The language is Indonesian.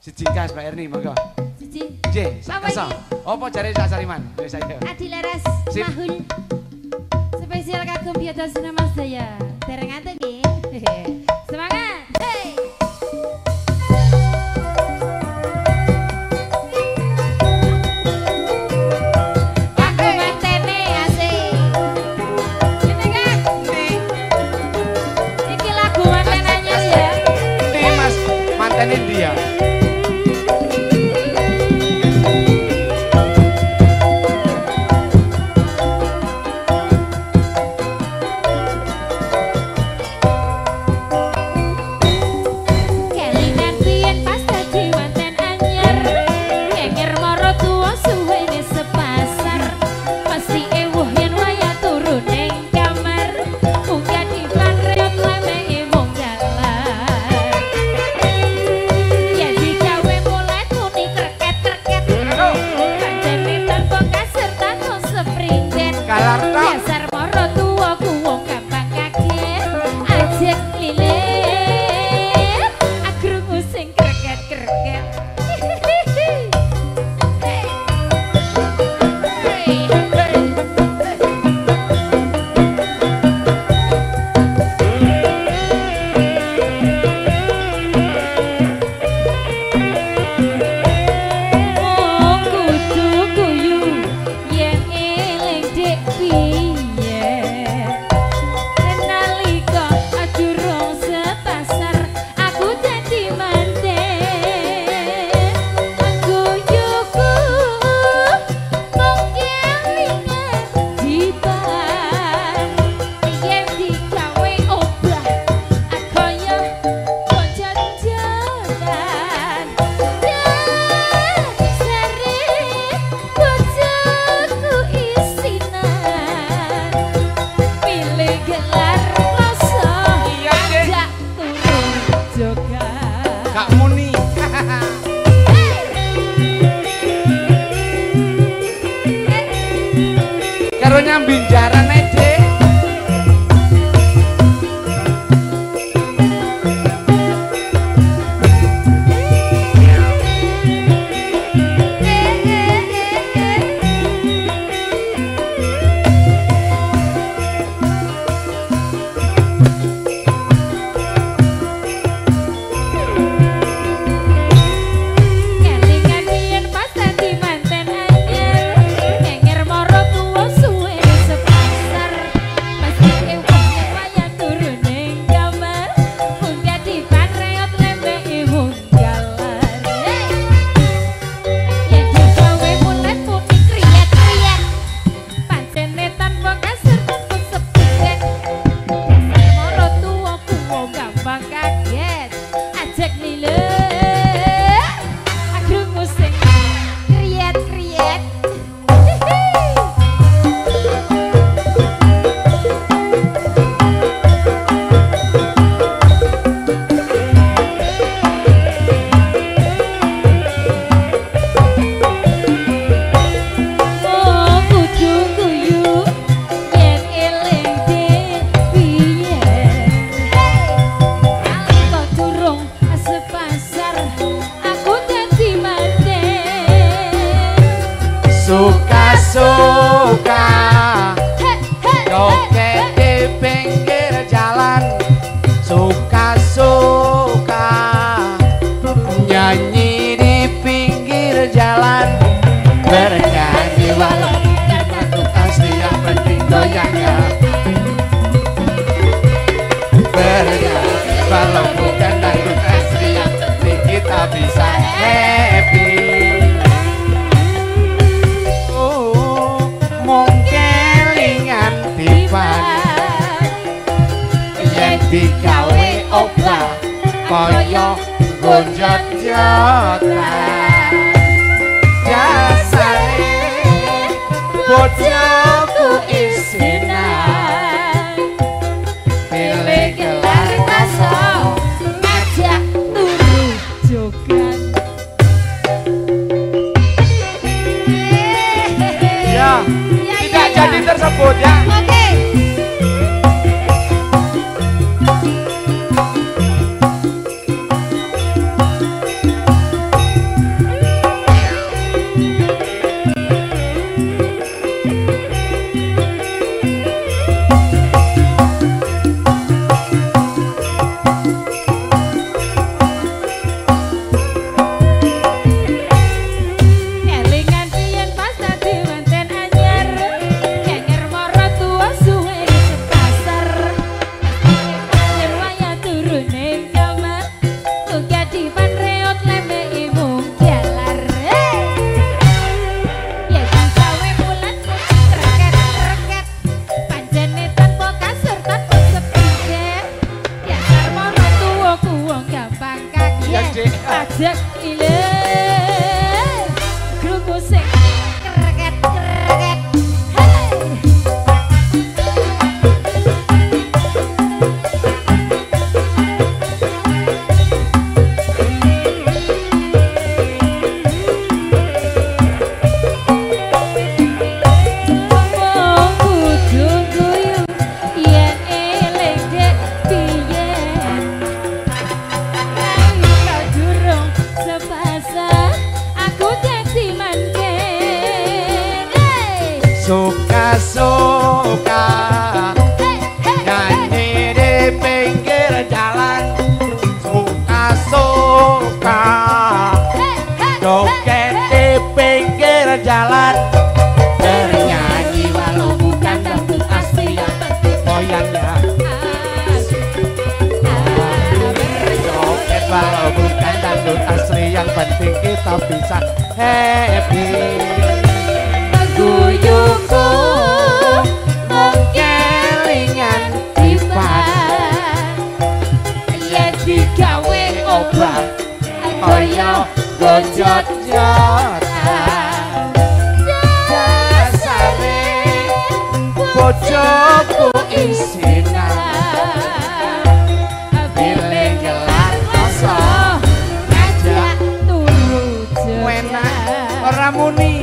Siji kas Pak Erni monggo. Siji. Nggih, sak kasa. Apa jare Sak Sariman? Wis saya. Adi Laras Sip. Mahul. Spesial kagum Biyoto Sinema saya. Dereng ngantuk nggih. Semangat. Hey. Aku mantene asik. Ini kan. Iki lagu mantenannya ya. Ini Mas, mantenin dia. Kelingan biyen pas dadi manten anyar. Ngenger maro tuwa suwene sepasar. Mesti ewuh yen wayah turu ning kamar. Munggah dipan reot lemenge mung jalan. Yen digawe mulai muni kreket-kreket. Kancane tanpa kasar tanpa seprindet. Kalar tok. Dasar maro tuwa ku wong gampang kaget. Ajek lilit. Agrungu sing kreket-kreket. Oh kudu guyu yen eling dik piye. Nalika durung sepasar aku dadi manten. Guyuku mung kelingan dipan. Yen digawe obah kaya bocah-bocahan. Dasare bojoku isinan. Pilih gelar rasa Iya, Dek. ajak turun jogan. Kak Muni. Karo nyambi jaran Dek. Kelingan biyen pas dadi manten anyar. Ngenger maro tuwa suwene sepasar. Mesti ewuh yen wayah turu ning kamar. Munggah dipan reot lembeke wong galar. Yen digawe mulai muni kriyet-kriyet. Pancene tanpa kasar tanpa sepindet. Dasar maro tuwa ku wong gampang kaget. Ajak lilit. Agrungu sing kriyet-kriyet. Oh kudu guyu yen eling dik piye. Nalika durung sepasar aku dadi manten. Suka-suka joget di pinggir jalan. Suka-suka nyanyi di pinggir jalan. Bernyanyi walau bukan makhluk asli yang penting goyangnya. Bernyanyi walau bukan makhluk asli yang penting kita bisa happy. Mungkelingan tipan yen digawe obah kaya gonjot-jotan. Dasare bojoku isinan. Pilih gelar Rasa ajak turu jogan. ya, tidak jadi tersebut ya. Oke. kita bisa happy. Guyuku mengkelingan dipan yen digawe obat kaya gonjot-jotan dasare Bojoku isinan pilih gelar koso ngajak turu enak jelas ora muni